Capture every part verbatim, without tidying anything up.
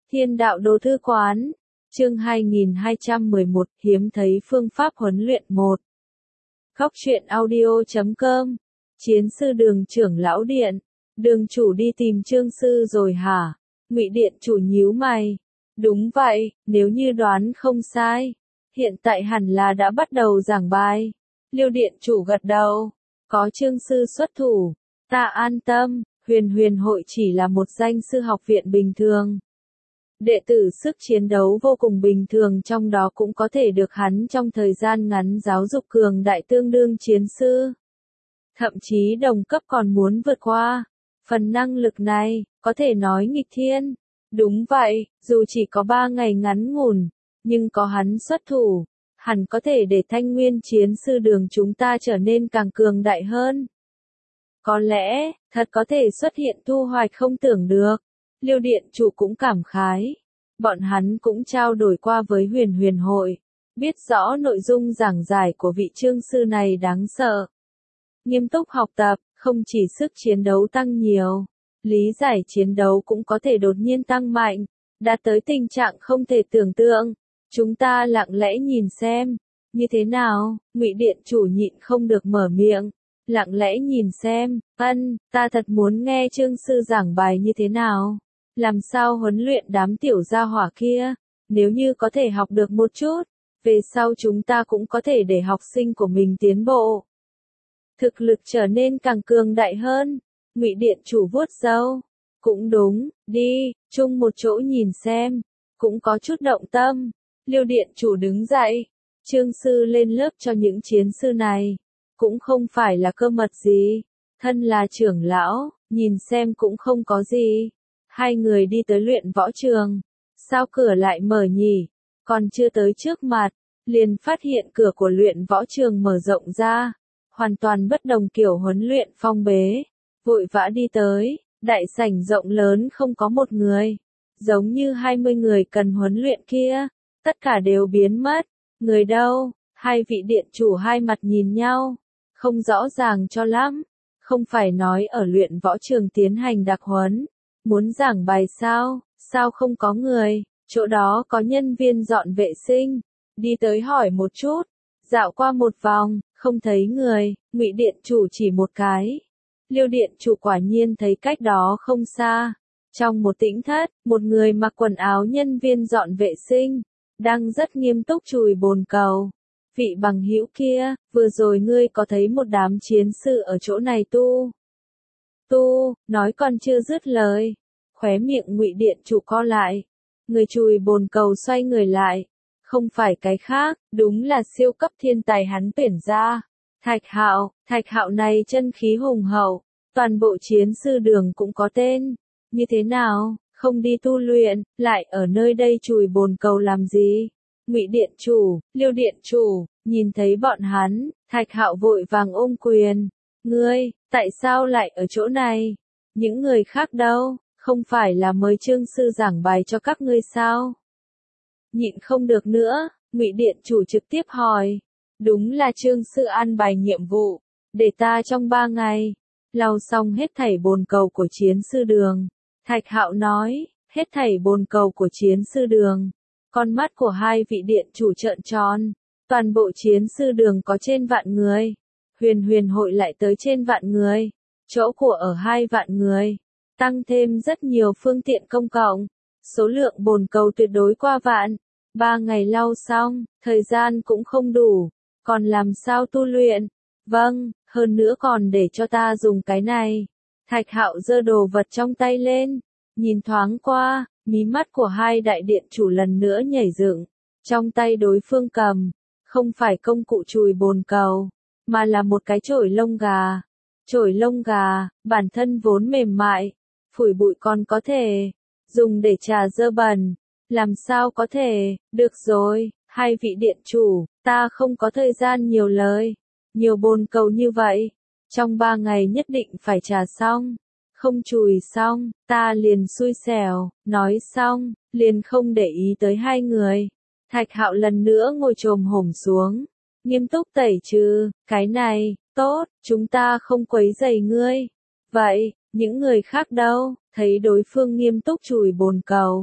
Thiên đạo đồ thư quán, chương hai nghìn hai trăm mười một, hiếm thấy phương pháp huấn luyện một. Góc truyện audio chấm com, chiến sư Đường trưởng lão điện, Đường chủ đi tìm Trương sư rồi hả? Ngụy điện chủ nhíu mày. Đúng vậy, nếu như đoán không sai, hiện tại hẳn là đã bắt đầu giảng bài. Liêu điện chủ gật đầu, có Trương sư xuất thủ, ta an tâm. Huyền huyền hội chỉ là một danh sư học viện bình thường. Đệ tử sức chiến đấu vô cùng bình thường, trong đó cũng có thể được hắn trong thời gian ngắn giáo dục cường đại tương đương chiến sư. Thậm chí đồng cấp còn muốn vượt qua. Phần năng lực này, có thể nói nghịch thiên. Đúng vậy, dù chỉ có ba ngày ngắn ngủn, nhưng có hắn xuất thủ, hẳn có thể để Thanh Nguyên chiến sư Đường chúng ta trở nên càng cường đại hơn. Có lẽ, thật có thể xuất hiện thu hoạch không tưởng được. Liêu điện chủ cũng cảm khái. Bọn hắn cũng trao đổi qua với huyền huyền hội. Biết rõ nội dung giảng giải của vị Trương sư này đáng sợ. Nghiêm túc học tập, không chỉ sức chiến đấu tăng nhiều, lý giải chiến đấu cũng có thể đột nhiên tăng mạnh, đạt tới tình trạng không thể tưởng tượng. Chúng ta lặng lẽ nhìn xem, như thế nào? Ngụy điện chủ nhịn không được mở miệng. Lặng lẽ nhìn xem, ân, ta thật muốn nghe Trương sư giảng bài như thế nào. Làm sao huấn luyện đám tiểu gia hỏa kia, nếu như có thể học được một chút, về sau chúng ta cũng có thể để học sinh của mình tiến bộ. Thực lực trở nên càng cường đại hơn. Ngụy điện chủ vuốt râu. Cũng đúng, đi, chung một chỗ nhìn xem. Cũng có chút động tâm. Liêu điện chủ đứng dậy. Trương sư lên lớp cho những chiến sư này. Cũng không phải là cơ mật gì. Thân là trưởng lão, nhìn xem cũng không có gì. Hai người đi tới luyện võ trường. Sao cửa lại mở nhỉ? Còn chưa tới trước mặt, liền phát hiện cửa của luyện võ trường mở rộng ra. Hoàn toàn bất đồng kiểu huấn luyện phong bế. Vội vã đi tới, đại sảnh rộng lớn không có một người. Giống như hai mươi người cần huấn luyện kia. Tất cả đều biến mất. Người đâu? Hai vị điện chủ hai mặt nhìn nhau. Không rõ ràng cho lắm. Không phải nói ở luyện võ trường tiến hành đặc huấn. Muốn giảng bài sao? Sao không có người? Chỗ đó có nhân viên dọn vệ sinh. Đi tới hỏi một chút. Dạo qua một vòng, không thấy người. Ngụy điện chủ chỉ một cái. Liêu điện chủ quả nhiên thấy cách đó không xa. Trong một tĩnh thất, một người mặc quần áo nhân viên dọn vệ sinh, đang rất nghiêm túc chùi bồn cầu. Vị bằng hữu kia, vừa rồi ngươi có thấy một đám chiến sư ở chỗ này tu? Tu, nói còn chưa dứt lời. Khóe miệng Ngụy điện chủ co lại. Người chùi bồn cầu xoay người lại. Không phải cái khác, đúng là siêu cấp thiên tài hắn tuyển ra. Thạch Hạo, Thạch Hạo này chân khí hùng hậu. Toàn bộ chiến sư Đường cũng có tên. Như thế nào, không đi tu luyện, lại ở nơi đây chùi bồn cầu làm gì? Ngụy điện chủ, Liêu điện chủ, nhìn thấy bọn hắn, Thạch Hạo vội vàng ôm quyền. Ngươi, tại sao lại ở chỗ này? Những người khác đâu, không phải là mới Trương sư giảng bài cho các ngươi sao? Nhịn không được nữa, Ngụy điện chủ trực tiếp hỏi. Đúng là Trương sư an bài nhiệm vụ, để ta trong ba ngày, lau xong hết thảy bồn cầu của chiến sư Đường. Thạch Hạo nói, hết thảy bồn cầu của chiến sư Đường. Con mắt của hai vị điện chủ trợn tròn. Toàn bộ chiến sư Đường có trên vạn người. Huyền huyền hội lại tới trên vạn người. Chỗ của ở hai vạn người. Tăng thêm rất nhiều phương tiện công cộng. Số lượng bồn cầu tuyệt đối qua vạn. Ba ngày lau xong, thời gian cũng không đủ. Còn làm sao tu luyện? Vâng, hơn nữa còn để cho ta dùng cái này. Thạch Hạo giơ đồ vật trong tay lên. Nhìn thoáng qua, mí mắt của hai đại điện chủ lần nữa nhảy dựng. Trong tay đối phương cầm, không phải công cụ chùi bồn cầu, mà là một cái chổi lông gà. Chổi lông gà, bản thân vốn mềm mại, phủi bụi còn có thể, dùng để trà dơ bẩn. Làm sao có thể, được rồi, hai vị điện chủ, ta không có thời gian nhiều lời. Nhiều bồn cầu như vậy, trong ba ngày nhất định phải trà xong. Không chùi xong, ta liền xui xẻo. Nói xong, liền không để ý tới hai người. Thạch Hạo lần nữa ngồi chồm hổm xuống. Nghiêm túc tẩy trừ, cái này, tốt, chúng ta không quấy rầy ngươi. Vậy, những người khác đâu? Thấy đối phương nghiêm túc chùi bồn cầu,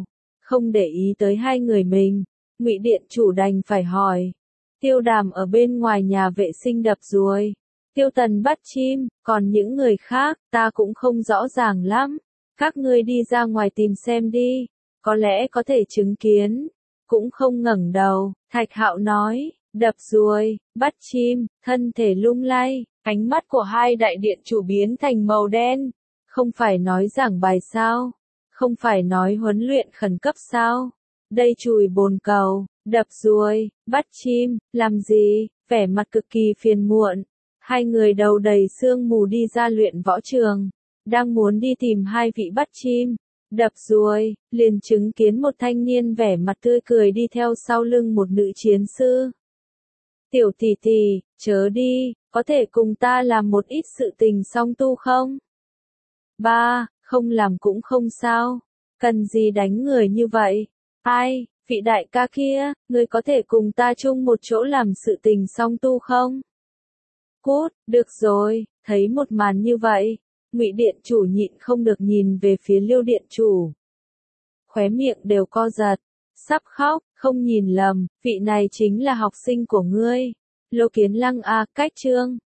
Không để ý tới hai người mình, Ngụy điện chủ đành phải hỏi. Tiêu Đàm ở bên ngoài nhà vệ sinh đập ruồi. Tiêu Tần bắt chim, còn những người khác, ta cũng không rõ ràng lắm. Các ngươi đi ra ngoài tìm xem đi, có lẽ có thể chứng kiến. Cũng không ngẩng đầu, Thạch Hạo nói, đập ruồi, bắt chim, thân thể lung lay, ánh mắt của hai đại điện chủ biến thành màu đen. Không phải nói giảng bài sao? Không phải nói huấn luyện khẩn cấp sao? Đây chùi bồn cầu, đập ruồi, bắt chim, làm gì? Vẻ mặt cực kỳ phiền muộn. Hai người đầu đầy sương mù đi ra luyện võ trường, đang muốn đi tìm hai vị bắt chim, đập ruồi, liền chứng kiến một thanh niên vẻ mặt tươi cười đi theo sau lưng một nữ chiến sư. Tiểu tỷ tỷ, chớ đi, có thể cùng ta làm một ít sự tình song tu không? Ba, không làm cũng không sao, cần gì đánh người như vậy? Ai, vị đại ca kia, ngươi có thể cùng ta chung một chỗ làm sự tình song tu không? Cút, được rồi, thấy một màn như vậy, Ngụy điện chủ nhịn không được nhìn về phía Liêu điện chủ. Khóe miệng đều co giật, sắp khóc, không nhìn lầm, vị này chính là học sinh của ngươi. Lô Kiến Lăng a, cách chương,